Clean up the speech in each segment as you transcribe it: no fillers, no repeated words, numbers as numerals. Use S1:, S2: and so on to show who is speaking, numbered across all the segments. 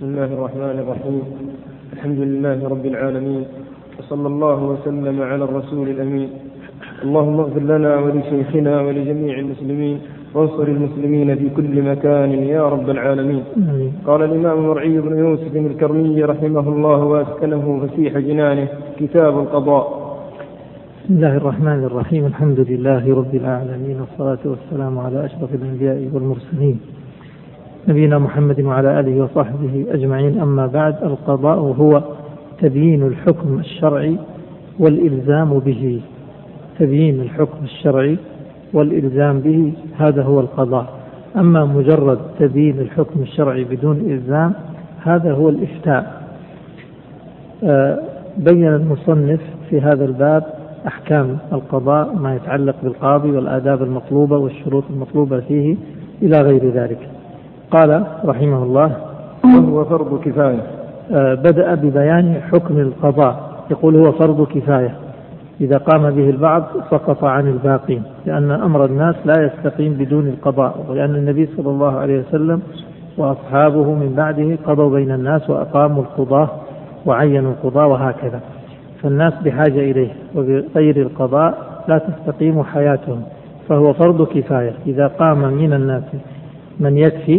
S1: بسم الله الرحمن الرحيم. الحمد لله رب العالمين، وصلى الله وسلم على الرسول الأمين. اللهم اغفر لنا ولشيخنا ولجميع المسلمين، وانصر المسلمين في كل مكان يا رب العالمين. قال الإمام مرعي بن يوسف الكرمي رحمه الله وأسكنه فسيح جنانه: كتاب القضاء.
S2: بسم الله الرحمن الرحيم. الحمد لله رب العالمين، والصلاة والسلام على أشرف الأنبياء والمرسلين نبينا محمد وعلى آله وصحبه أجمعين. أما بعد، القضاء هو تبيين الحكم الشرعي والإلزام به. تبيين الحكم الشرعي والإلزام به، هذا هو القضاء. أما مجرد تبيين الحكم الشرعي بدون إلزام، هذا هو الإفتاء. بين المصنف في هذا الباب أحكام القضاء، ما يتعلق بالقاضي والآداب المطلوبة والشروط المطلوبة فيه إلى غير ذلك. قال رحمه الله:
S1: وهو فرض كفاية.
S2: بدأ ببيان حكم القضاء، يقول هو فرض كفاية، إذا قام به البعض سقط عن الباقين، لأن أمر الناس لا يستقيم بدون القضاء، ولأن النبي صلى الله عليه وسلم وأصحابه من بعده قضوا بين الناس وأقاموا القضاة وعينوا القضاة وهكذا، فالناس بحاجة إليه، وبغير القضاء لا تستقيم حياتهم، فهو فرض كفاية. إذا قام من الناس من يكفي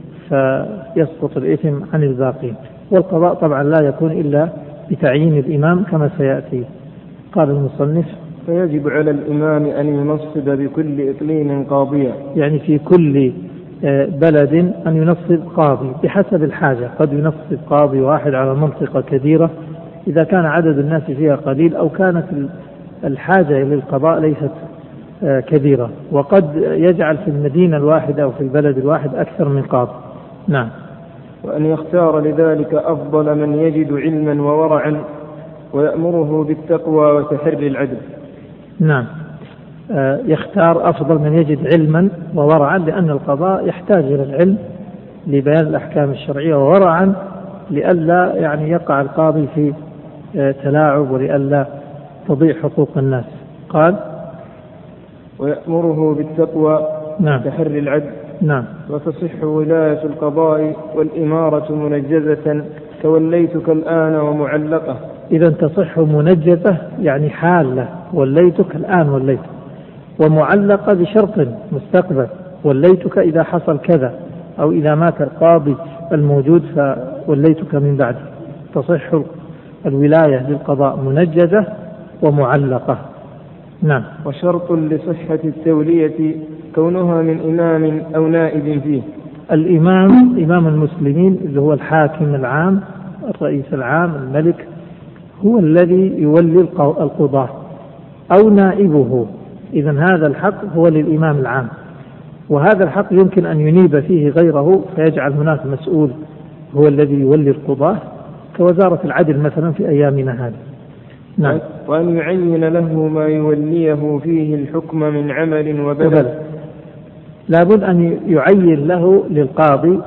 S2: فيسقط الإثم عن الباقين. والقضاء طبعا لا يكون إلا بتعيين الإمام كما سيأتي. قال المصنف:
S1: فيجب على الإمام أن ينصب بكل إقليم قاضيا،
S2: يعني في كل بلد أن ينصب قاضي بحسب الحاجة. قد ينصب قاضي واحد على منطقة كبيرة إذا كان عدد الناس فيها قليل، أو كانت الحاجة للقضاء ليست كبيرة، وقد يجعل في المدينة الواحدة أو في البلد الواحد أكثر من قاضي. نعم.
S1: وأن يختار لذلك أفضل من يجد علما وورعا، ويأمره بالتقوى وتحري العدل.
S2: نعم، يختار أفضل من يجد علما وورعا، لأن القضاء يحتاج إلى العلم لبيان الأحكام الشرعية، وورعا لئلا يعني يقع القاضي في تلاعب، ولئلا تضيع حقوق الناس. قال:
S1: ويأمره بالتقوى وتحري العدل.
S2: نعم.
S1: وتصح ولاية القضاء والإمارة منجزة كوليتك الآن ومعلقة.
S2: إذا تصح منجزة يعني حالة، وليتك الآن وليتك، ومعلقة بشرط مستقبل، وليتك إذا حصل كذا، أو إذا مات القاضي الموجود فوليتك من بعد. تصح الولاية للقضاء منجزة ومعلقة. نعم.
S1: وشرط لصحة التولية كونها من إمام أو نائب فيه.
S2: الإمام إمام المسلمين اللي هو الحاكم العام، الرئيس العام، الملك، هو الذي يولي القضاة أو نائبه. إذن هذا الحق هو للإمام العام، وهذا الحق يمكن أن ينيب فيه غيره، فيجعل هناك مسؤول هو الذي يولي القضاة، كوزارة العدل مثلا في أيامنا هذه. نعم.
S1: وأن يعين له ما يوليه فيه الحكم من عمل وبلد.
S2: لابد أن يعين له للقاضي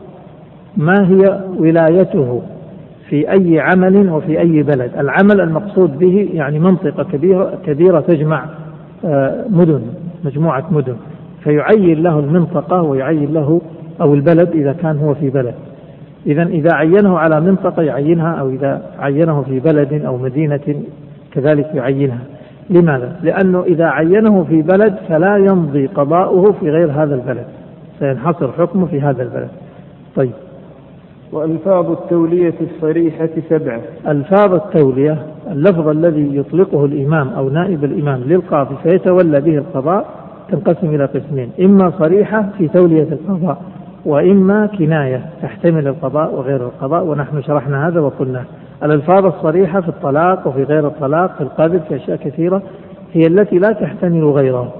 S2: ما هي ولايته في أي عمل وفي أي بلد. العمل المقصود به يعني منطقة كبيرة تجمع مدن، مجموعة مدن، فيعين له المنطقة ويعين له أو البلد إذا كان هو في بلد. إذا عينه على منطقة يعينها، أو إذا عينه في بلد أو مدينة كذلك يعينها. لماذا؟ لأنه إذا عينه في بلد فلا يمضي قضاؤه في غير هذا البلد، سينحصر حكمه في هذا البلد. طيب.
S1: وألفاظ التولية الصريحة 7.
S2: ألفاظ التولية، اللفظ الذي يطلقه الإمام أو نائب الإمام للقاضي فيتولى به القضاء، تنقسم إلى قسمين: إما صريحة في تولية القضاء، وإما كناية تحتمل القضاء وغير القضاء، ونحن شرحنا هذا وقلنا الألفاظ الصريحة في الطلاق وفي غير الطلاق، في القذف، في أشياء كثيرة، هي التي لا تحتمل غيره،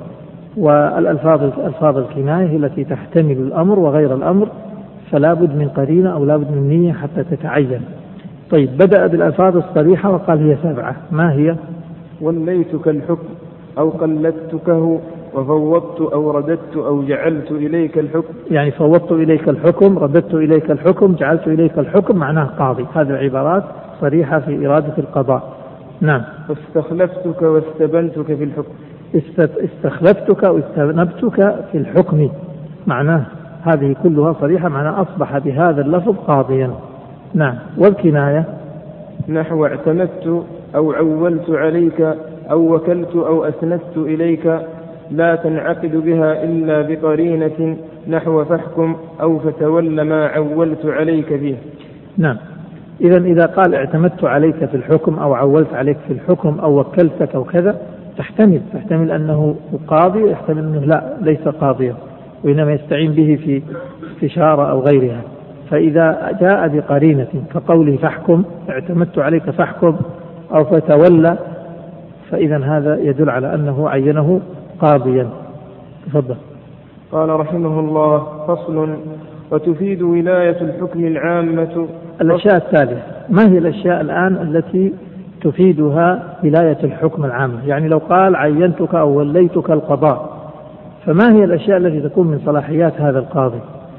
S2: والألفاظ الكناية هي التي تحتمل الأمر وغير الأمر، فلا بد من قرينة أو لا بد من نية حتى تتعين. طيب، بدأ بالألفاظ الصريحة وقال هي 7. ما هي؟
S1: وليتك الحكم أو قلدتكه، وفوضت أو رددت أو جعلت إليك الحكم.
S2: يعني فوضت إليك الحكم، رددت إليك الحكم، جعلت إليك الحكم، معناه قاضي. هذه العبارات صريحة في إرادة القضاء. نعم.
S1: واستخلفتك واستبنتك في الحكم.
S2: استخلفتك واستبنتك في الحكم، معناه هذه كلها صريحة، معنى أصبح بهذا اللفظ قاضيا. نعم. والكناية
S1: نحو اعتمدت أو عولت عليك أو وكلت أو أسندت إليك لا تنعقد بها إلا بقرينة، نحو فاحكم أو فتول ما عولت عليك به.
S2: نعم. إذا قال اعتمدت عليك في الحكم أو عولت عليك في الحكم أو وكلتك أو كذا، تحتمل أنه قاضي، يحتمل أنه لا ليس قاضيا، وإنما يستعين به في استشارة أو غيرها. فإذا جاء بقرينة كقوله فاحكم، اعتمدت عليك فاحكم، أو فتولى، فإذا هذا يدل على أنه عينه قاضيا. تفضل.
S1: قال رحمه الله: فصل: وتفيد ولاية الحكم العامة.
S2: الأشياء التالية: ما هي الأشياء الآن التي تفيدها ولاية الحكم العامة؟ يعني لو قال عينتك أو وليتك القضاء، فما هي الأشياء التي تكون من صلاحيات هذا القاضي؟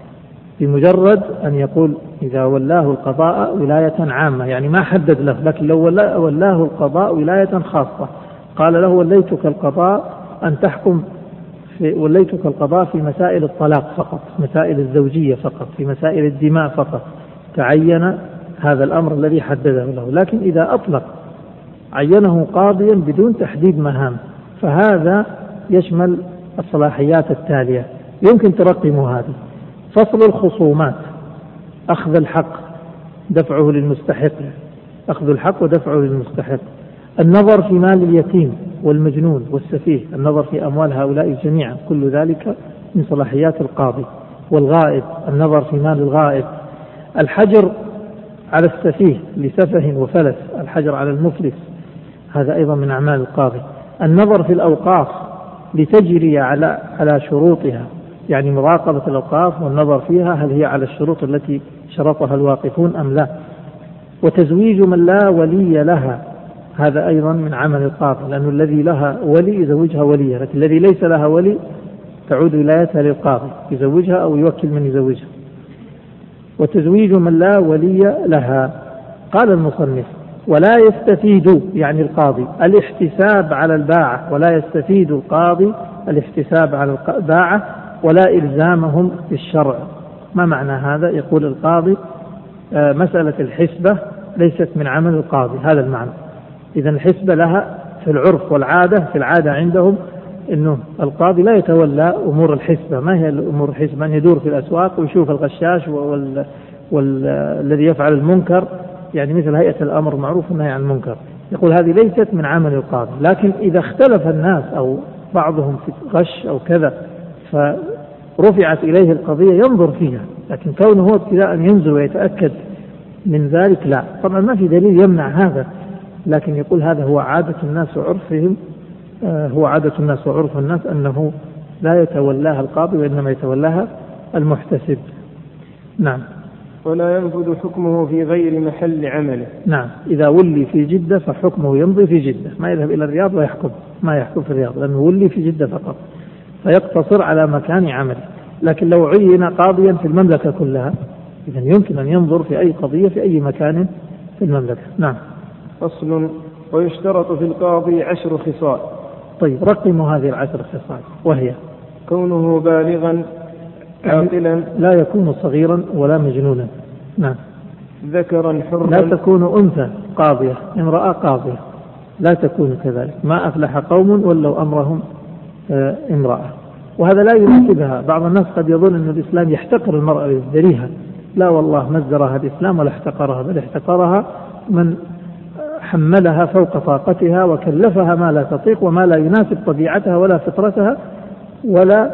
S2: بمجرد أن يقول إذا ولاه القضاء ولاية عامة، يعني ما حدد له، لكن لو ولاه القضاء ولاية خاصة، قال له وليتك القضاء أن تحكم وليتك القضاء في مسائل الطلاق فقط، مسائل الزوجية فقط، في مسائل الدماء فقط، تعين هذا الأمر الذي حدده له. لكن إذا أطلق عينه قاضيا بدون تحديد مهام، فهذا يشمل الصلاحيات التالية، يمكن ترقم هذه: فصل الخصومات، أخذ الحق دفعه للمستحق، أخذ الحق ودفعه للمستحق، النظر في مال اليتيم والمجنون والسفيه، النظر في أموال هؤلاء جميعا، كل ذلك من صلاحيات القاضي، والغائب، النظر في مال الغائب، الحجر على السفيه لسفه وفلس، الحجر على المفلس، هذا أيضا من أعمال القاضي، النظر في الأوقاف لتجري على شروطها، يعني مراقبة الأوقاف والنظر فيها هل هي على الشروط التي شرطها الواقفون أم لا، وتزويج من لا ولي لها، هذا أيضا من عمل القاضي، لأن الذي لها ولي يزوجها وليها، لكن الذي ليس لها ولي تعود ولايتها للقاضي، يزوجها أو يوكل من يزوجها. وتزويج من لا ولي لها. قال المصنف: ولا يستفيد، يعني القاضي، الاحتساب على الباعة، ولا يستفيد القاضي الاحتساب على الباعة ولا إلزامهم بالشرع. ما معنى هذا؟ يقول القاضي مسألة الحسبة ليست من عمل القاضي، هذا المعنى. إذا الحسبة لها في العرف والعادة، في العادة عندهم إنه القاضي لا يتولى أمور الحسبة. ما هي أمور الحسبة؟ أن يدور في الأسواق ويشوف الغشاش والذي يفعل المنكر، يعني مثل هيئة الأمر معروف والنهي عن المنكر. يقول هذه ليست من عمل القاضي، لكن إذا اختلف الناس أو بعضهم في غش أو كذا فرفعت إليه القضية ينظر فيها، لكن كونه هو ابتداء ينزل ويتأكد من ذلك لا. طبعا ما في دليل يمنع هذا، لكن يقول هذا هو عادة الناس وعرفهم، هو عادة الناس وعرف الناس أنه لا يتولاها القاضي وإنما يتولاها المحتسب. نعم.
S1: ولا ينفذ حكمه في غير محل عمله.
S2: نعم. إذا ولي في جدة فحكمه يمضي في جدة، ما يذهب إلى الرياض ويحكم، ما يحكم في الرياض، لأنه ولي في جدة فقط، فيقتصر على مكان عمله. لكن لو عين قاضيا في المملكة كلها، إذن يمكن أن ينظر في أي قضية في أي مكان في المملكة. نعم.
S1: فصل: ويشترط في القاضي 10 خصال.
S2: طيب، رقموا هذه 10 خصال، وهي:
S1: كونه بالغا عاقلا،
S2: لا يكون صغيرا ولا مجنونا. نعم.
S1: ذكرا حرا،
S2: لا تكون أنثى قاضية، امرأة قاضية، لا تكون كذلك. ما أفلح قوم ولوا أمرهم امرأة، وهذا لا يناسبها. بعض الناس قد يظن أن الإسلام يحتقر المرأة ويزدريها، لا والله، ما ازدراها الإسلام ولا احتقرها، بل احتقرها من حملها فوق طاقتها وكلفها ما لا تطيق وما لا يناسب طبيعتها ولا فطرتها ولا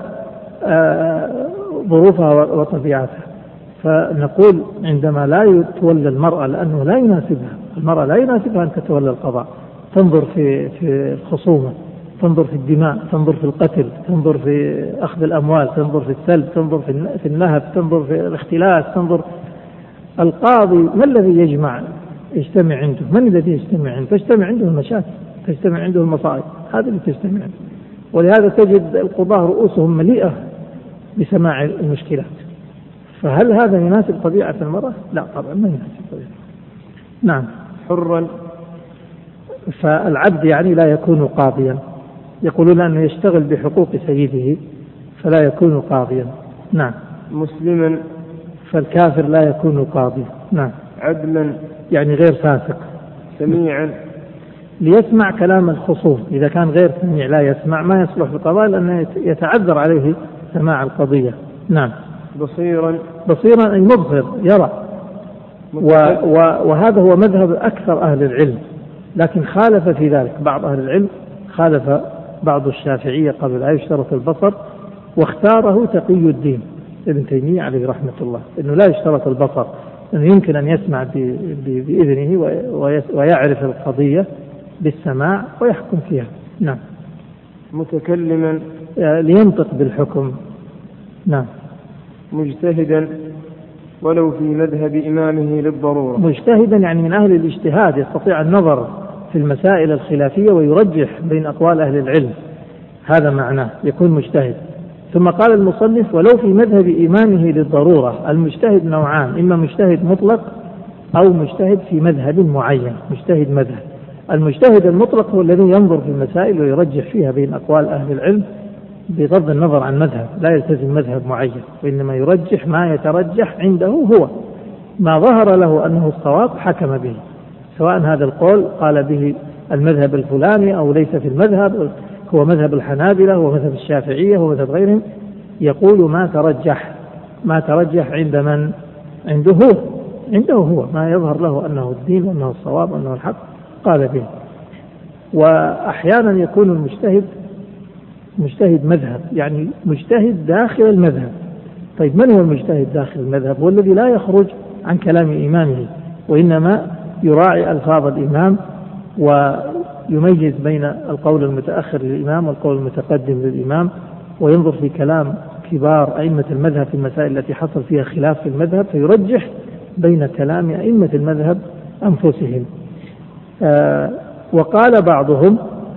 S2: ظروفها وطبيعتها. فنقول عندما لا تولى المرأة لأنه لا يناسبها، المرأة لا يناسبها أن تتولى القضاء، تنظر في الخصومة، تنظر في الدماء، تنظر في القتل، تنظر في أخذ الأموال، تنظر في السلب، تنظر في النهب، تنظر في الاختلاس، تنظر. القاضي ما الذي يجتمع عنده؟ من الذي يجتمع عنده؟ تجتمع عنده المشاكل، تجتمع عنده المصائب، هذا اللي تجتمع عنده. ولهذا تجد القضاة رؤوسهم مليئة بسماع المشكلات. فهل هذا يناسب طبيعة المرأة؟ لا طبعا ما يناسب طبيعة. نعم.
S1: حرا،
S2: فالعبد يعني لا يكون قاضيا، يقولون أنه يشتغل بحقوق سيده فلا يكون قاضيا. نعم.
S1: مسلما.
S2: فالكافر لا يكون قاضي. نعم.
S1: عدلا
S2: يعني غير فاسق.
S1: سميعا.
S2: ليسمع كلام الخصوم. إذا كان غير سميع لا يسمع ما يصلح بالقضاء لأنه يتعذر عليه سماع القضية. نعم.
S1: بصيرا.
S2: بصيرا أي مبصر يرى. وهذا هو مذهب أكثر أهل العلم، لكن خالف في ذلك بعض أهل العلم، خالف بعض الشافعية قبل لا يشترط البصر، واختاره تقي الدين ابن تيمية عليه رحمة الله أنه لا يشترط البصر، أنه يمكن أن يسمع بإذنه ويعرف القضية بالسماع ويحكم فيها. نعم.
S1: متكلما.
S2: لينطق بالحكم. نعم.
S1: مجتهدا ولو في مذهب إمامه للضرورة.
S2: مجتهدا يعني من أهل الاجتهاد، يستطيع النظر في المسائل الخلافية ويرجح بين أقوال أهل العلم، هذا معناه يكون مجتهد. ثم قال المصنف ولو في مذهب إمامه للضرورة. المجتهد نوعان، إما مجتهد مطلق أو مجتهد في مذهب معين، مجتهد مذهب. المجتهد المطلق هو الذي ينظر في المسائل ويرجح فيها بين أقوال أهل العلم بغض النظر عن مذهب، لا يلتزم مذهب معين، وإنما يرجح ما يترجح عنده هو، ما ظهر له أنه الصواب حكم به، سواء هذا القول قال به المذهب الفلاني أو ليس في المذهب، هو مذهب الحنابلة هو مذهب الشافعية هو مذهب غيرهم، يقول ما ترجح عند من؟ عنده هو ما يظهر له أنه الدين وأنه الصواب وأنه الحق قال به. وأحيانا يكون المجتهد مجتهد مذهب، يعني مجتهد داخل المذهب. طيب من هو المجتهد داخل المذهب؟ هو الذي لا يخرج عن كلام إمامه، وإنما يراعي ألفاظ الإمام ويميز بين القول المتأخر للإمام والقول المتقدم للإمام، وينظر في كلام كبار أئمة المذهب في المسائل التي حصل فيها خلاف في المذهب، فيرجح بين كلام أئمة المذهب أنفسهم. وقال بعضهم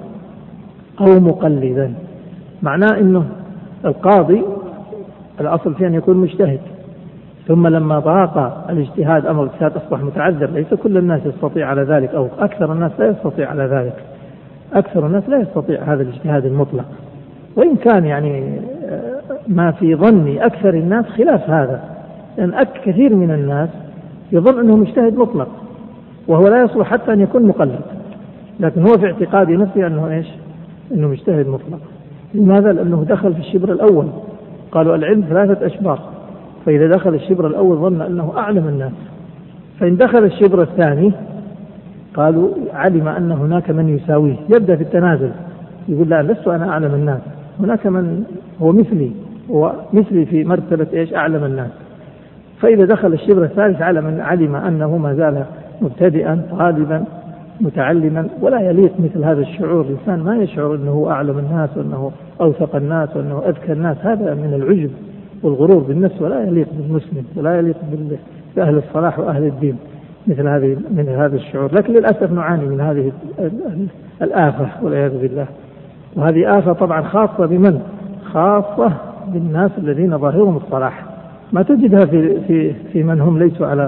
S2: أو مقلدا، معناه أنه القاضي الأصل فيه أن يكون مجتهد، ثم لما ضاق الاجتهاد أمر الاجتهاد أصبح متعذر، ليس كل الناس يستطيع على ذلك، أو أكثر الناس لا يستطيع على ذلك، أكثر الناس لا يستطيع هذا الاجتهاد المطلق، وإن كان يعني ما في ظني أكثر الناس خلاف هذا، لأن كثير من الناس يظن أنه مجتهد مطلق وهو لا يصلح حتى أن يكون مقلد، لكن هو في اعتقاد نفسه أنه أنه مجتهد مطلق. لماذا؟ لأنه دخل في الشبر الأول، قالوا العلم 3 أشبار، فإذا دخل الشبر الأول ظن أنه أعلم الناس، فإن دخل الشبر الثاني قالوا علم أن هناك من يساويه، يبدأ في التنازل، يقول لا لست أنا أعلم الناس، هناك من هو مثلي في مرتبة أعلم الناس. فإذا دخل الشبر الثالث علم أنه ما زال مبتدئا طالبا متعلما، ولا يليق مثل هذا الشعور. الإنسان ما يشعر أنه أعلم الناس وأنه أوثق الناس وأنه أذكى الناس، هذا من العجب والغرور بالنفس، ولا يليق بالمسلم ولا يليق بأهل الصلاح وأهل الدين من هذا الشعور. لكن للأسف نعاني من هذه الآفة والعياذ بالله، وهذه آفة طبعا خاصة بمن؟ خاصة بالناس الذين ظاهرهم الصلاح، ما تجدها في من هم ليسوا على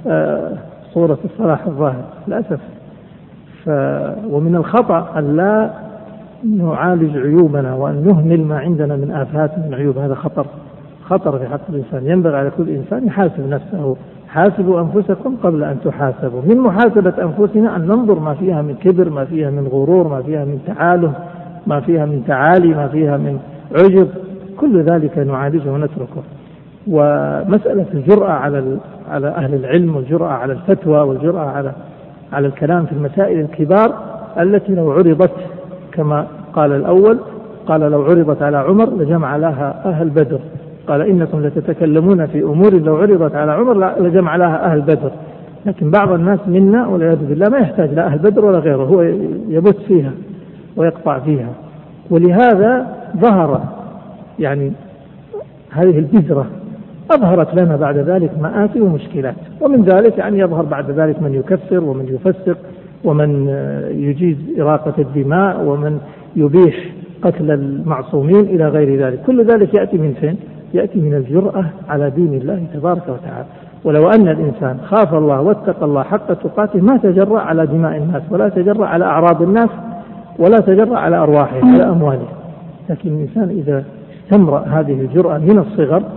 S2: صورة الصلاح الظاهر للأسف. ومن الخطأ أن لا نعالج عيوبنا وأن نهمل ما عندنا من آفات من عيوب، هذا خطر في حق الإنسان. ينبغي على كل إنسان يحاسب نفسه، حاسبوا أنفسكم قبل أن تحاسبوا. من محاسبة أنفسنا أن ننظر ما فيها من كبر، ما فيها من غرور، ما فيها من تعالم، ما فيها من تعالي، ما فيها من عجب، كل ذلك نعالجه ونتركه. ومسألة الجرأة على أهل العلم، والجرأة على الفتوى، والجرأة على الكلام في المسائل الكبار التي لو عرضت كما قال الأول، قال لو عرضت على عمر لجمع لها أهل بدر، قال إنكم لتتكلمون في أمور لو عرضت على عمر لجمع لها أهل بدر. لكن بعض الناس منا والعياذ بالله ما يحتاج لا أهل بدر ولا غيره، هو يبث فيها ويقطع فيها. ولهذا ظهر يعني هذه البذرة أظهرت لنا بعد ذلك مآسي ومشكلات، ومن ذلك يعني يظهر بعد ذلك من يكفر ومن يفسق ومن يجيز إراقة الدماء ومن يبيح قتل المعصومين إلى غير ذلك. كل ذلك يأتي من فين؟ يأتي من الجرأة على دين الله تبارك وتعالى. ولو أن الإنسان خاف الله واتقى الله حق تقاته ما تجرأ على دماء الناس، ولا تجرأ على أعراض الناس، ولا تجرأ على أرواحهم ولا أموالهم. لكن الإنسان إذا استمر هذه الجرأة من الصغر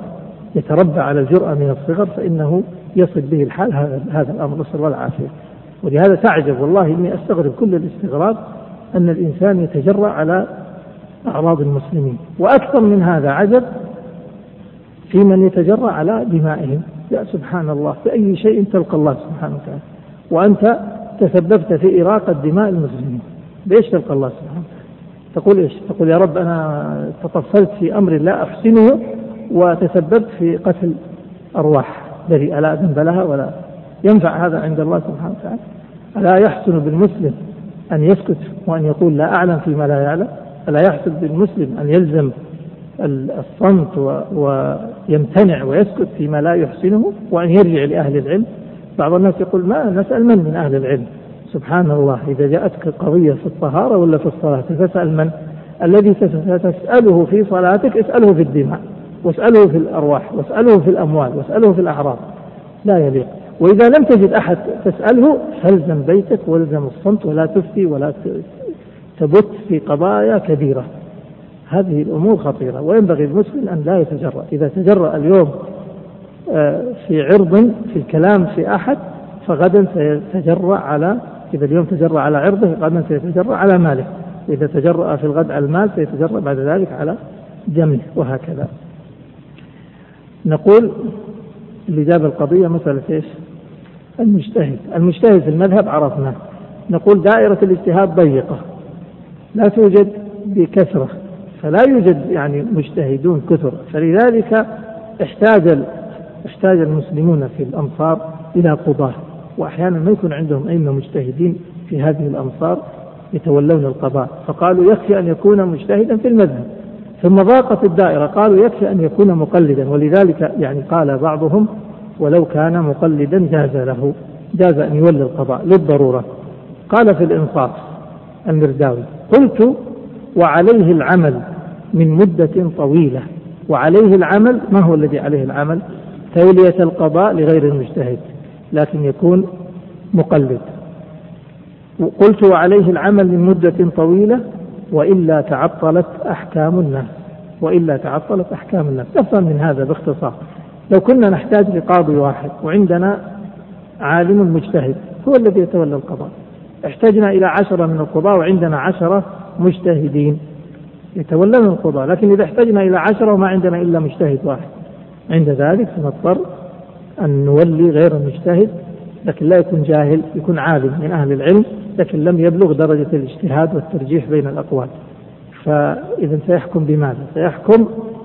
S2: يتربى على الجرأة من الصغر فإنه يصل به الحال هذا الأمر، نسأل الله العافية. ولهذا تعجب والله إني أستغرب كل الاستغراب أن الإنسان يتجرأ على أعراض المسلمين، وأكثر من هذا عجب في من يتجرأ على دمائهم. يا سبحان الله، بأي شيء تلقى الله سبحانه وتعالى وأنت تسببت في إراقة دماء المسلمين؟ بإيش تلقى الله سبحانه وتعالى؟ تقول إيش؟ تقول يا رب أنا تطفلت في أمر لا أحسنه وتسببت في قتل أرواح بريئة لا ذنب لها، ولا ينفع هذا عند الله سبحانه وتعالى؟ ألا يحسن بالمسلم أن يسكت وأن يقول لا أعلم فيما لا يعلم؟ ألا يحسن بالمسلم أن يلزم الصمت ويمتنع ويسكت فيما لا يحسنه، وأن يرجع لأهل العلم؟ بعض الناس يقول ما نسأل من أهل العلم. سبحان الله، إذا جاءتك قضية في الطهارة ولا في الصلاة تسأل من؟ الذي تسأله في صلاتك اسأله في الدماء، واسأله في الأرواح، واسأله في الأموال، واسأله في الأعراض. لا يليق. وإذا لم تجد أحد تسأله فالزم بيتك والزم الصمت، ولا تفتي ولا تبت في قضايا كبيرة. هذه الأمور خطيرة، وينبغي المسلم أن لا يتجرأ. إذا تجرأ اليوم في عرض في الكلام في أحد فغدا سيتجرأ على، إذا اليوم تجرأ على عرضه غدا سيتجرأ على ماله، إذا تجرأ في الغد على المال سيتجرأ بعد ذلك على دمه، وهكذا. نقول اللي جاب القضية مسألة إيش؟ المجتهد في المذهب عرفنا. نقول دائرة الاجتهاد ضيقة لا توجد بكثرة، فلا يوجد يعني مجتهدون كثر، فلذلك احتاج المسلمون في الأمصار إلى قضاة، وأحيانا ما يكون عندهم أئمة مجتهدين في هذه الأمصار يتولون القضاء، فقالوا يكفي أن يكون مجتهدا في المذهب. ثم ضاقت الدائرة قالوا يكفي أن يكون مقلدا، ولذلك يعني قال بعضهم ولو كان مقلدا جاز أن يولي القضاء للضرورة. قال في الإنصاف المرداوي: قلت وعليه العمل من مدة طويلة. وعليه العمل، ما هو الذي عليه العمل؟ تولية القضاء لغير المجتهد، لكن يكون مقلد. قلت وعليه العمل من مدة طويلة وإلا تعطلت أحكام الناس. نفهم من هذا باختصار، لو كنا نحتاج لقاضي واحد وعندنا عالم مجتهد هو الذي يتولى القضاء، احتاجنا إلى 10 من القضاء وعندنا 10 مجتهدين يتولون القضاء، لكن إذا احتاجنا إلى 10 وما عندنا إلا مجتهد واحد، عند ذلك سنضطر أن نولي غير المجتهد، لكن لا يكون جاهل، يكون عالم من أهل العلم لكن لم يبلغ درجة الاجتهاد والترجيح بين الأقوال. فإذا سيحكم بماذا؟ سيحكم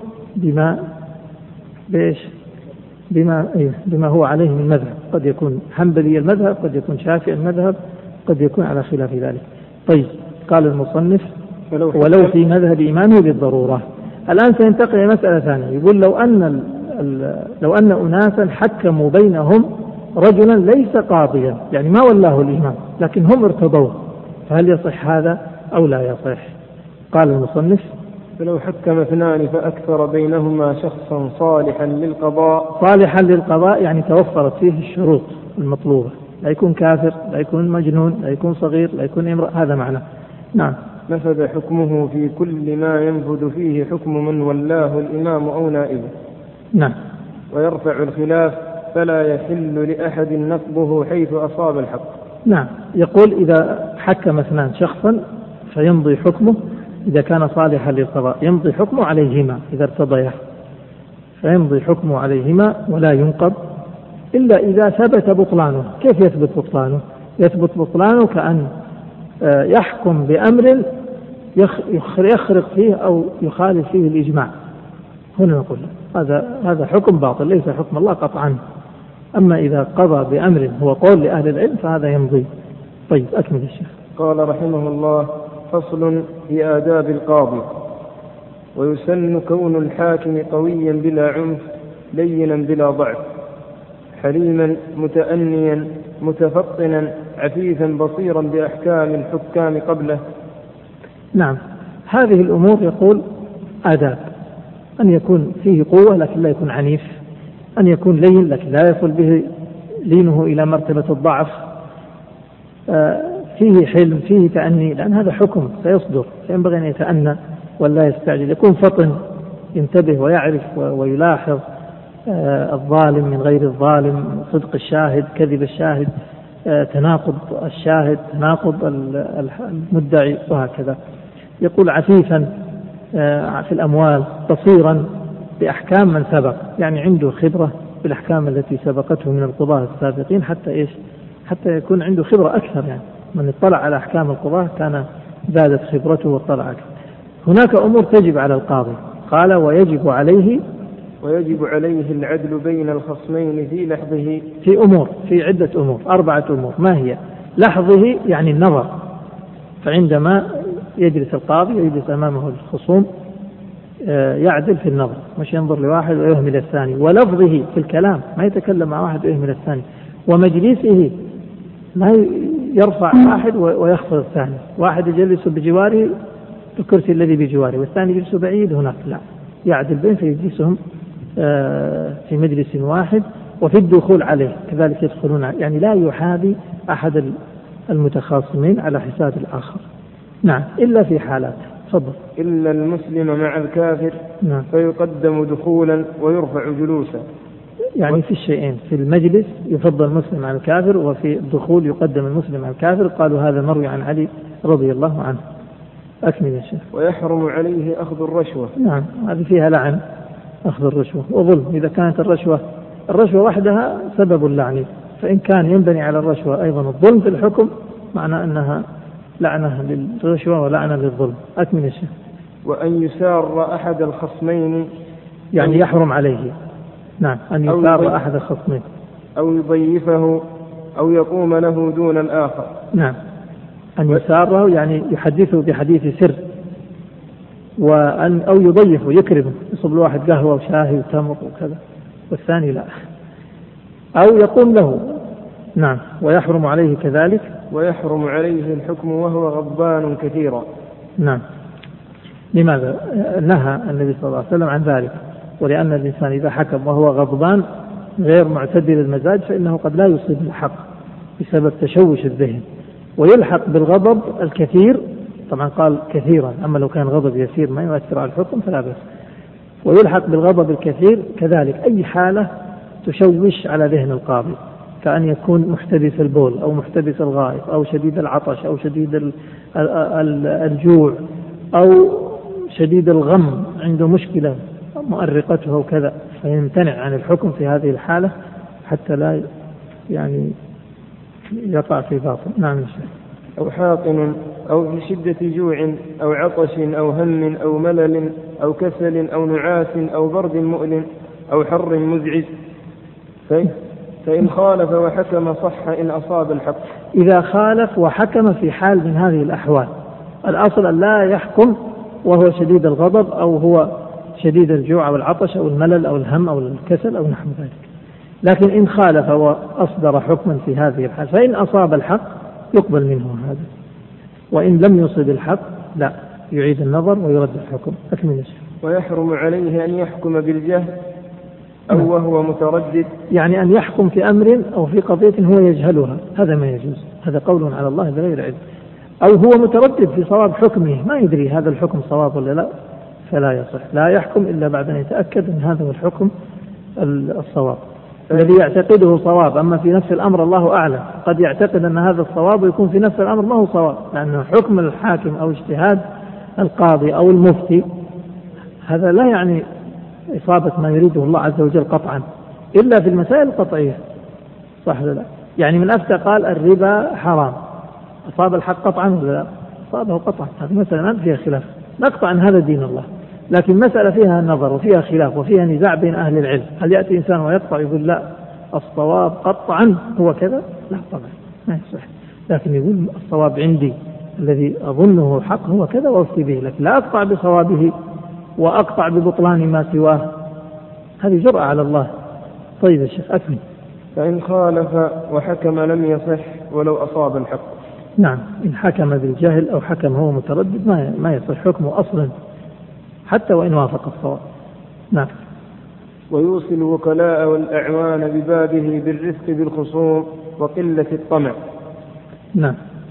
S2: بما هو عليه من مذهب، قد يكون حنبلي المذهب، قد يكون شافعي المذهب، قد يكون على خلاف ذلك. طيب، قال المصنف: ولو في مذهب إمامه بالضرورة. الآن سينتقل إلى مسألة ثانية، يقول لو أن أناسا حكموا بينهم رجلا ليس قاضيا، يعني ما ولاه الإمام لكن هم ارتضوه، فهل يصح هذا أو لا يصح؟ قال المصنف:
S1: فلو حكم 2 فأكثر بينهما شخصا صالحا
S2: للقضاء يعني توفرت فيه الشروط المطلوبة، لا يكون كافر، لا يكون مجنون، لا يكون صغير، لا يكون امرأة، هذا معنى. نعم.
S1: نفذ حكمه في كل ما ينفذ فيه حكم من ولاه الإمام أو نائبه.
S2: نعم.
S1: ويرفع الخلاف فلا يحل لأحد نقضه حيث أصاب الحق.
S2: نعم. يقول إذا حكم 2 شخصا فيمضي حكمه، إذا كان صالحا للقضاء يمضي حكمه عليهما، إذا ارتضيا فيمضي حكمه عليهما ولا ينقض إلا إذا ثبت بطلانه. كيف يثبت بطلانه؟ يثبت بطلانه كأن يحكم بأمر يخرق فيه أو يخالف فيه الإجماع، هنا نقول هذا حكم باطل، ليس حكم الله قطعا. أما إذا قضى بأمر هو قول لأهل العلم فهذا يمضي. طيب، أكمل الشيخ.
S1: قال رحمه الله: فصل في آداب القاضي. ويسن كون الحاكم قويا بلا عنف، لينا بلا ضعف، حليما متأنيا متفطنا، عفيفا بصيرا بأحكام الحكام قبله.
S2: نعم. هذه الأمور يقول آداب: أن يكون فيه قوة لكن لا يكون عنيف، أن يكون لين لكن لا يصل به لينه إلى مرتبة الضعف، فيه حلم، فيه تأني، لأن هذا حكم سيصدر فينبغي أن يتأنى ولا يستعجل، يكون فطن، ينتبه ويعرف ويلاحظ، الظالم من غير الظالم، صدق الشاهد، كذب الشاهد، تناقض الشاهد، تناقض المدعي، وهكذا. يقول عفيفا في الأموال، بصيرا بأحكام من سبق، يعني عنده خبرة بالأحكام التي سبقته من القضاة السابقين، حتى يكون عنده خبرة أكثر. يعني من اطلع على أحكام القضاة كان زادت خبرته واطلع أكثر. هناك أمور تجب على القاضي، قال ويجب عليه
S1: العدل بين الخصمين في لحظه،
S2: في عدة أمور، 4 أمور. ما هي؟ لحظه يعني النظر، فعندما يجلس القاضي ويجلس أمامه الخصوم يعدل في النظر، مش ينظر لواحد ويهمل الثاني. ولفظه في الكلام، ما يتكلم مع واحد ويهمل الثاني. ومجلسه، ما يرفع واحد ويخفض الثاني، واحد يجلس بجواره الكرسي الذي بجواره والثاني يجلس بعيد هناك، لا، يعدل بين فيجلسهم في مجلس واحد. وفي الدخول عليه كذلك يدخلون، يعني لا يحابي أحد المتخاصمين على حساب الآخر. نعم، إلا في حالات. تفضل.
S1: إلا المسلم مع الكافر، نعم، فيقدم دخولا ويرفع جلوسا.
S2: يعني في الشيئين، في المجلس يفضل المسلم عن الكافر، وفي الدخول يقدم المسلم عن الكافر. قالوا هذا مروي عن علي رضي الله عنه. أكمل يا شيخ.
S1: ويحرم عليه أخذ الرشوة.
S2: نعم، هذه فيها لعن، أخذ الرشوة وظلم. إذا كانت الرشوة وحدها سبب اللعن، فإن كان ينبني على الرشوة أيضا الظلم في الحكم، معنى أنها لعنة للرشوة ولعنة للظلم. أكمل يا شيخ.
S1: وأن يسار أحد الخصمين،
S2: يعني يحرم عليه، نعم، أن يسار أحد الخصمين،
S1: أو يضيفه أو يقوم له دون الآخر.
S2: نعم، أن يساره يعني يحدثه بحديث سر، أو يضيفه يكرمه، يصب له واحد قهوة وشاهي وتمر وكذا، والثاني لا، أو يقوم له. نعم، ويحرم عليه كذلك.
S1: ويحرم عليه الحكم وهو غضبان كثيرا.
S2: نعم. لماذا؟ نهى النبي صلى الله عليه وسلم عن ذلك، ولأن الإنسان إذا حكم وهو غضبان غير معتدل المزاج فإنه قد لا يصيب الحق بسبب تشوش الذهن، ويلحق بالغضب الكثير. طبعا قال كثيرا، أما لو كان غضب يسير ما يؤثر على الحكم فلا بأس. ويلحق بالغضب الكثير كذلك أي حالة تشوش على ذهن القاضي، كأن يكون محتبس البول أو محتبس الغائط أو شديد العطش أو شديد الجوع أو شديد الغم، عنده مشكلة مؤرقته وكذا، فيمتنع عن الحكم في هذه الحالة حتى لا يعني يقع في باطل. نعم.
S1: أو حاقن أو في شدة جوع أو عطش أو هم أو ملل أو كسل أو نعاس أو برد مؤلم أو حر مزعج، فإن خالف وحكم صح إن أصاب الحق.
S2: إذا خالف وحكم في حال من هذه الأحوال، الأصل أن لا يحكم وهو شديد الغضب أو هو شديد الجوع أو العطش أو الملل أو الهم أو الكسل أو نحو ذلك. لكن إن خالف وأصدر حكما في هذه الحال فإن أصاب الحق يقبل منه هذا، وإن لم يصب الحق لا، يعيد النظر ويرد الحكم. أكمل.
S1: ويحرم عليه أن يحكم بالجهل أو وهو متردد،
S2: يعني أن يحكم في أمر أو في قضية هو يجهلها، هذا ما يجوز، هذا قول على الله بغير علم. أو هو متردد في صواب حكمه، ما يدري هذا الحكم صواب ولا لا، فلا يصح، لا يحكم إلا بعد أن يتأكد أن هذا هو الحكم الصواب الذي يعتقده صواب. أما في نفس الأمر الله أعلم، قد يعتقد أن هذا الصواب ويكون في نفس الأمر ما هو صواب، لأنه حكم الحاكم أو اجتهاد القاضي أو المفتي هذا لا يعني إصابة ما يريده الله عز وجل قطعا، إلا في المسائل القطعية، صح ولا لا؟ يعني من أفتى قال الربا حرام، أصاب الحق قطعا ولا لا؟ أصابه قطعا، هذه مسألة ما فيها خلاف، نقطع عن هذا دين الله. لكن مسألة فيها نظر وفيها خلاف وفيها نزاع بين أهل العلم، هل يأتي إنسان ويقطع يقول لا الصواب قطعا هو كذا؟ لا طبعا ما يصح، لكن يقول الصواب عندي الذي أظنه حق هو كذا وأفتي به، لكن لا أقطع بصوابه وأقطع ببطلان ما سواه، هذه جرأة على الله. طيب يا شيخ أكمل.
S1: فإن خالف وحكم لم يصح ولو أصاب الحق.
S2: نعم، إن حكم بالجهل أو حكم هو متردد ما يصح حكمه أصلا حتى وإن وافق الصواب. نعم.
S1: ويوصي الوكلاء والأعوان ببابه بالرفق بالخصوم وقلة الطمع.
S2: نعم.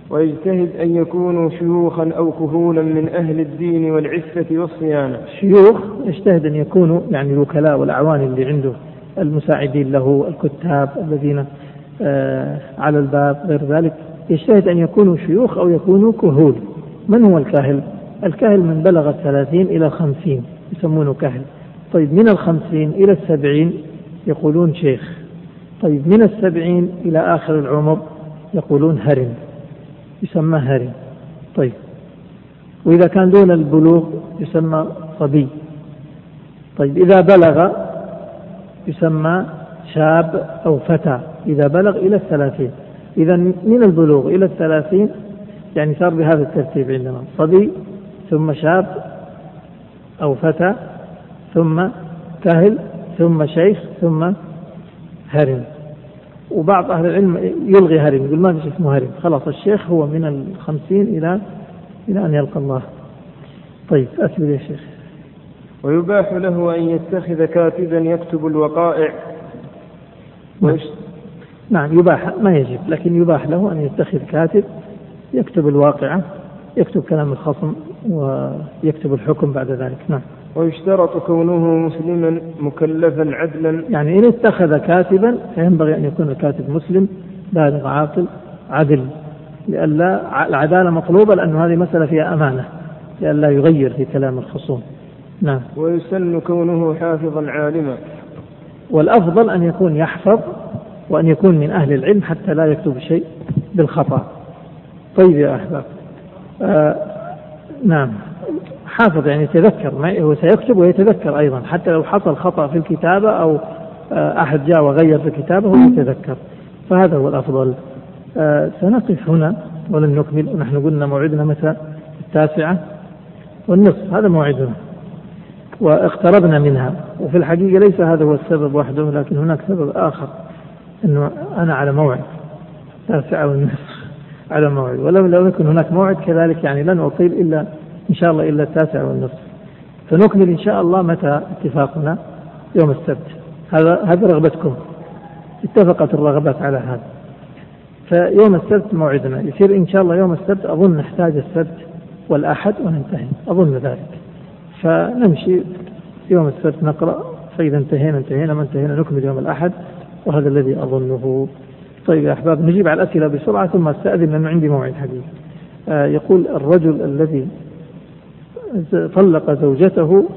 S1: ويجتهد أن يكونوا شيوخا أو كهولا من أهل الدين والعفة والصيانة.
S2: شيوخ يجتهد أن يكونوا يعني الوكلاء والأعوان اللي عنده، المساعدين له، الكتاب الذين على الباب، غير ذلك يجتهد أن يكونوا شيوخ أو يكونوا كهول. من هو الكاهل؟ الكاهل من بلغ 30 إلى 50 يسمونه كاهل. طيب من 50 إلى 70 يقولون شيخ. طيب من 70 إلى آخر العمر يقولون هرم، يسمى هرم. طيب وإذا كان دون البلوغ يسمى صبي. طيب إذا بلغ يسمى شاب أو فتى إذا بلغ إلى 30. إذا من البلوغ إلى 30 يعني صار بهذا الترتيب عندنا: صبي، ثم شاب أو فتى، ثم كاهل، ثم شيخ، ثم هرم. وبعض أهل العلم يلغي هرم، يقول ما في اسمه هرم، خلاص الشيخ هو من 50 إلى أن يلقى الله. طيب أكمل يا شيخ.
S1: ويباح له أن يتخذ كاتبا يكتب الوقائع.
S2: نعم يباح، ما يجب، لكن يباح له أن يتخذ كاتب يكتب الواقعة، يكتب كلام الخصم ويكتب الحكم بعد ذلك. نعم.
S1: ويشترط كونه مسلما مكلفا عدلا.
S2: يعني إن اتخذ كاتبا فينبغي أن يكون الكاتب مسلم بالغ عاقل عدل، لألا العدالة مطلوبة، لأن هذه مسألة فيها أمانة، لألا يغير في كلام الخصوم. نعم.
S1: ويسن كونه حافظا عالما.
S2: والأفضل أن يكون يحفظ وأن يكون من أهل العلم حتى لا يكتب شيء بالخطأ. طيب يا أحباب، نعم، حافظ يعني يتذكر، هو سيكتب ويتذكر أيضا، حتى لو حصل خطأ في الكتابة أو أحد جاء وغير في الكتابة هو يتذكر، فهذا هو الأفضل. سنقف هنا ولن نكمل، ونحن قلنا موعدنا متى؟ 9:30، هذا موعدنا واقتربنا منها. وفي الحقيقة ليس هذا هو السبب وحده، لكن هناك سبب آخر، أنه أنا على موعد 9:30 على موعد، ولو يكون هناك موعد كذلك يعني لن أطيل إلا إن شاء الله إلا 9:30. فنكمل إن شاء الله متى اتفاقنا؟ يوم السبت. هذا رغبتكم، اتفقت الرغبات على هذا، فيوم السبت موعدنا. يصير إن شاء الله يوم السبت، أظن نحتاج السبت والأحد وننتهي، أظن ذلك. فنمشي يوم السبت نقرأ، فإذا انتهينا، ما انتهينا نكمل يوم الأحد، وهذا الذي أظنه. طيب يا أحباب، نجيب على الأسئلة بسرعة ثم أستأذن لأنه عندي موعد حقيقي. يقول: الرجل الذي طلق زوجته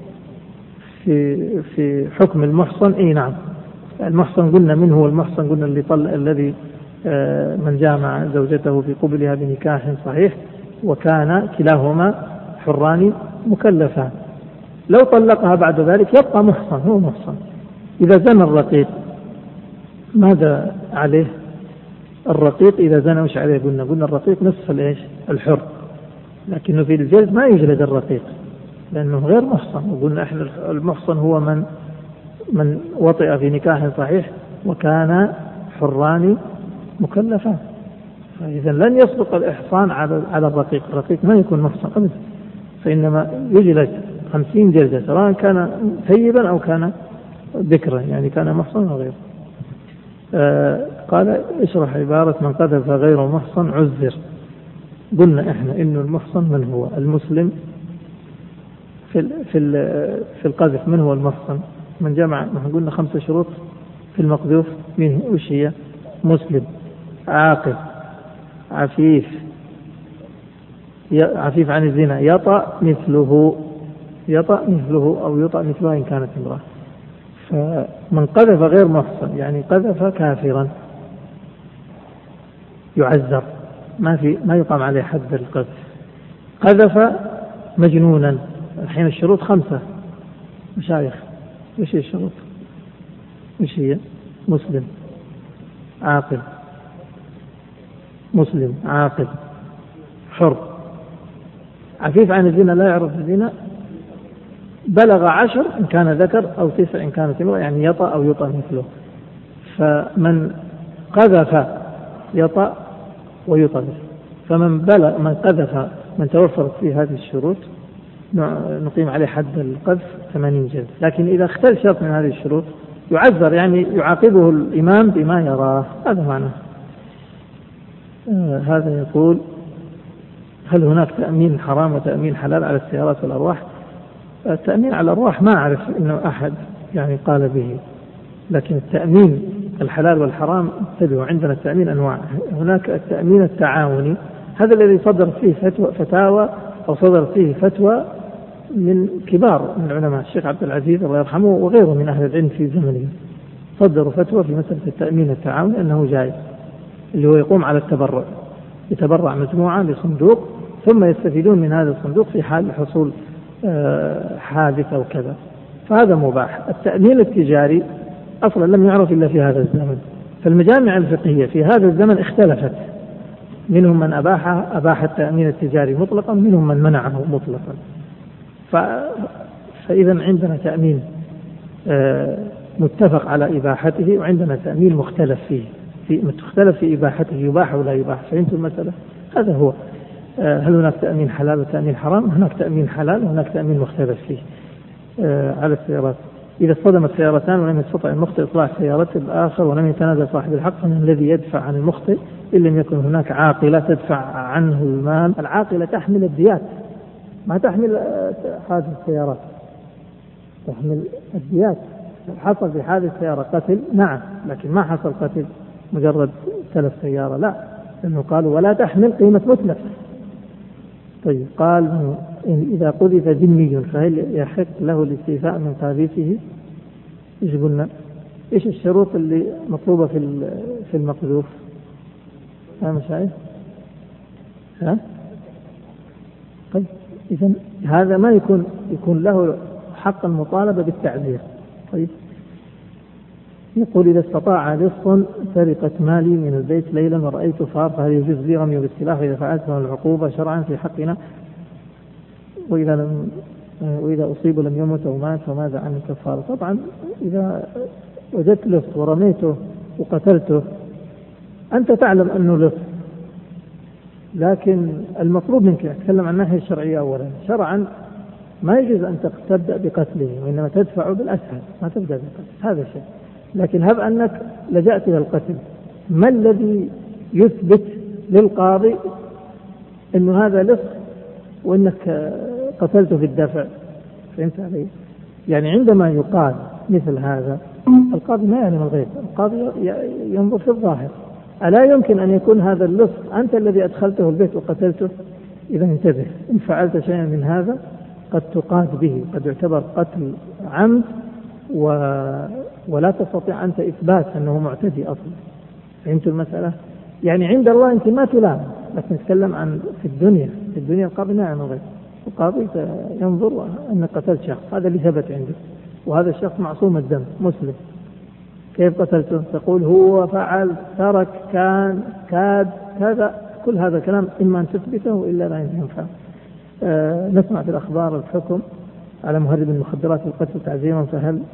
S2: في حكم المحصن. اي نعم، المحصن قلنا من هو المحصن؟ قلنا الذي من جامع زوجته في قبلها بنكاح صحيح وكان كلاهما حران مكلفان. لو طلقها بعد ذلك يبقى محصن، هو محصن. إذا زنى الرقيق ماذا عليه؟ الرقيق إذا زنى وش عليه؟ قلنا الرقيق نصف الحر، لكنه في الجلد ما يجلد الرقيق لأنه غير محصن. وقلنا احنا المحصن هو من وطئ في نكاح صحيح وكان حران مكلفان، فإذا لن يصدق الإحصان على الرقيق ما يكون محصن أبدا، فإنما يجلد 50 جلدة سواء كان ثيبا أو كان ذكرا، يعني كان محصن أو غيره. قال: اشرح عبارة من قذف غير محصن عذر. قلنا احنا انه المحصن من هو؟ المسلم في القذف. من هو المحصن؟ من جمع، نحن قلنا 5 شروط في المقذوف، وش هي؟ مسلم، عاقل، عفيف عن الزنا، يطأ مثله أو يطأ مثله إن كانت امرأة. فمن قذف غير محصن يعني قذف كافرا يعذر، ما يقام عليه حد القذف. قذف مجنونا. الحين الشروط 5 مشايخ، وش هي الشروط؟ وش هي؟ مسلم، عاقل، حر، عفيف عن الزنا لا يعرف الزنا، بلغ 10 إن كان ذكر أو 9 إن كانت امرأة، يعني يطأ أو يطأ مثله. فمن قذف يطأ ويطأ مثله. من قذف من توفرت فيه هذه الشروط نقيم عليه حد القذف 80 جلد. لكن إذا اختل شرط من هذه الشروط يعذر، يعني يعاقبه الإمام بما يراه، هذا معناه. هذا يقول: هل هناك تأمين حرام وتأمين حلال على السيارات والأرواح؟ التأمين على الأرواح ما أعرف إنه أحد يعني قال به، لكن التأمين الحلال والحرام تبعه. عندنا التأمين أنواع. هناك التأمين التعاوني، هذا الذي صدرت فيه فتاوى أو صدرت فيه فتوى من كبار من العلماء، الشيخ عبد العزيز الله يرحمه وغيره من أهل العلم في زمنه، صدروا فتوى في مسألة التأمين التعاوني أنه جائز، اللي هو يقوم على التبرع، يتبرع مجموعة لصندوق ثم يستفيدون من هذا الصندوق في حال حصول حادث أو كذا، فهذا مباح. التأمين التجاري أصلا لم يعرف إلا في هذا الزمن، فالمجامع الفقهية في هذا الزمن اختلفت، منهم من أباح التأمين التجاري مطلقا، منهم من منعه مطلقا. فإذا عندنا تأمين متفق على إباحته، وعندنا تأمين مختلف فيه، مختلف في إباحته، يباح ولا يباح. فهمت المسألة؟ هذا هو. هل هناك تأمين حلال وتأمين حرام؟ هناك تأمين حلال وهناك تأمين مختلف فيه. على السيارات، إذا اصطدمت سيارتان ولم يستطع المخطئ إصلاح سيارة الآخر ولم يتنازل صاحب الحق، فمن الذي يدفع عن المخطئ إن لم يكن هناك عاقلة تدفع عنه المال؟ العاقلة تحمل الديات، ما تحمل حادث السيارات، تحمل الديات. حصل في حادث سيارة قتل نعم، لكن ما حصل قتل مجرد تلف سيارة، لا، لأنه قالوا ولا تحمل قيمة متلف. طيب، قال إذا قذف ذمي فهل يحق له الاستيفاء من قاذفه؟ إيش قلنا؟ إيش الشروط اللي مطلوبة في المقذوف؟ ها مشايخ؟ ها؟ طيب، إذن هذا ما يكون له حق المطالبة بالتعذير. طيب، يقول: إذا استطاع لص سرقة مالي من البيت ليلا ورأيت فار فهل يجوز لي رميه بالسلاح إذا فعلت العقوبة شرعا في حقنا؟ وإذا أصيب لم يمت أو مات فماذا عن الكفارة؟ طبعا إذا وجدت لص ورميته وقتلته أنت تعلم أنه لص، لكن المطلوب منك أتكلم عن الناحية الشرعية أولا. شرعا ما يجوز أن تبدأ بقتله، وإنما تدفع بالأسهل، ما تبدأ بقتله، هذا شيء. لكن هب أنك لجأت إلى القتل، ما الذي يثبت للقاضي أنه هذا لص وأنك قتلته في الدفع؟ فهمت علي؟ يعني عندما يقال مثل هذا القاضي ما يعلم الغيب، القاضي ينظر في الظاهر. ألا يمكن أن يكون هذا اللص أنت الذي أدخلته البيت وقتلته؟ إذا انتبه، إن فعلت شيئا من هذا قد تقاد به، قد يعتبر قتل عمد ولا تستطيع أنت إثبات أنه معتدي أصلا. فهمت المسألة؟ يعني عند الله أنت ما تلام، لكن نتكلم عن في الدنيا القاضي ما يعلم الغيب، القاضي ينظر أن قتلت شخص، هذا اللي ثبت عنده، وهذا الشخص معصوم الدم مسلم، كيف قتلته؟ تقول هو فعل، ترك، كان، كاد، كذا، كل هذا كلام إما أن تثبته وإلا لا ينفع. نسمع في الأخبار الحكم على مهرب المخدرات بالقتل تعزيرا،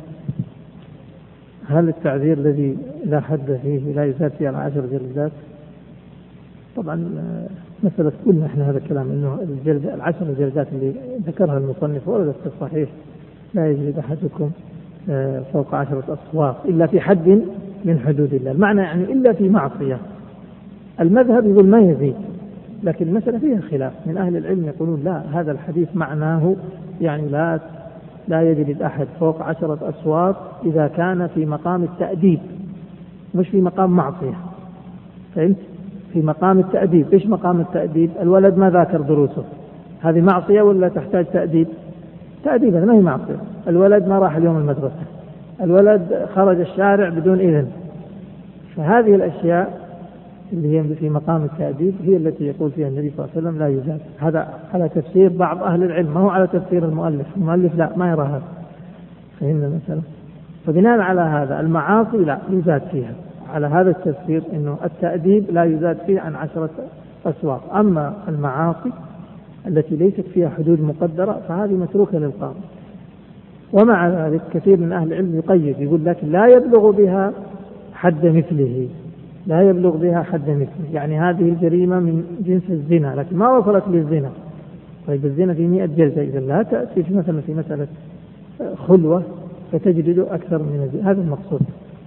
S2: هل التعذير الذي لا حد فيه لا يزاد فيه على 10 جلدات؟ طبعا مسألة قلنا احنا هذا الكلام انه 10 جلدات اللي ذكرها المصنف وردت في الصحيح، لا يجلد احدكم فوق 10 أصوات إلا في حد من حدود الله. المعنى يعني إلا في معصية. المذهب يقول ما يزيد، لكن المسألة فيها خلاف من أهل العلم، يقولون لا، هذا الحديث معناه يعني لا يجلد أحد فوق 10 أصوات إذا كان في مقام التأديب، مش في مقام معصية. فهمت؟ في مقام التأديب. إيش مقام التأديب؟ الولد ما ذاكر دروسه، هذه معصية ولا تحتاج تأديب؟ تأديب، هذا ما هي معصية. الولد ما راح اليوم المدرسة، الولد خرج الشارع بدون إذن، فهذه الأشياء اللي هي في مقام التأديب هي التي يقول فيها النبي صلى الله عليه وسلم لا يزاد. هذا على تفسير بعض أهل العلم، ما هو على تفسير المؤلف لا، ما يرى هذا. فهمنا مثلا؟ فبناء على هذا المعاصي لا يزاد فيها، على هذا التفسير إنه التأديب لا يزاد فيه عن 10 أصوات. أما المعاصي التي ليست فيها حدود مقدرة فهذه متروكة للقاضي. ومع ذلك كثير من أهل العلم يقيد، يقول لكن لا يبلغ بها حد مثله، لا يبلغ بها حد مثله، يعني هذه الجريمة من جنس الزنا لكن ما وصلت للزنا. طيب الزنا في 100 جلدة، إذا لا تأتي في مسألة خلوة فتجلد أكثر من الزنا، هذا المقصود.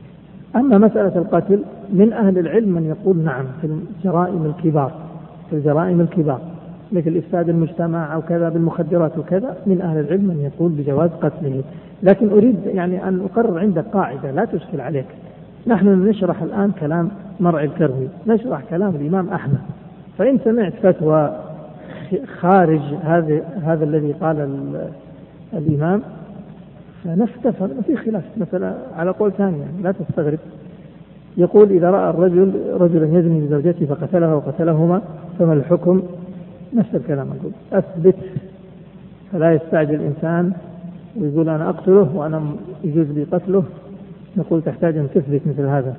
S2: أما مسألة القتل من أهل العلم من يقول نعم في الجرائم الكبار، في الجرائم الكبار مثل إفساد المجتمع أو كذا بالمخدرات وكذا، من أهل العلم من يقول بجواز قتله. لكن أريد يعني أن أقرر عندك قاعدة لا تشكل عليك. نحن نشرح الآن كلام مرعي الكرمي، نشرح كلام الإمام أحمد، فإن سمعت فتوى خارج هذا الذي قال الإمام فنفتفر، ما في خلاف. مثلا على قول ثاني يعني لا تستغرب، يقول إذا رأى الرجل رجلا يزني بزوجته فقتلها وقتلهما فما الحكم؟ نفس الكلام أقول أثبت، فلا يستعجل الإنسان ويقول أنا أقتله وأنا يجوز لي قتله. نقول تحتاج أن تثبت مثل هذا.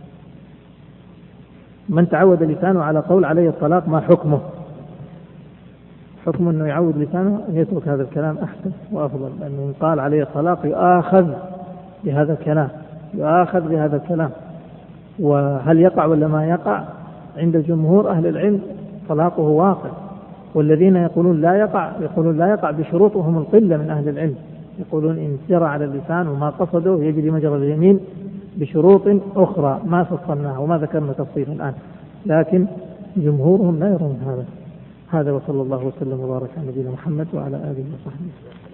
S2: من تعود لسانه على قول عليه الطلاق ما حكمه؟ حكم أنه يعود لسانه أن يترك هذا الكلام أحسن وأفضل، لأنه إن قال عليه الطلاق يؤاخذ بهذا الكلام، يؤاخذ بهذا الكلام. وهل يقع ولا ما يقع؟ عند جمهور أهل العلم طلاقه واقع، والذين يقولون لا يقع يقولون لا يقع بشروطهم القلة من أهل العلم، يقولون إن جرى على اللسان وما قصده يجري مجرى اليمين بشروط أخرى ما فصلناها وما ذكرنا تفصيلا الآن، لكن جمهورهم لا يرون هذا. وصلى الله وسلم وبارك على نبينا محمد وعلى آله وصحبه.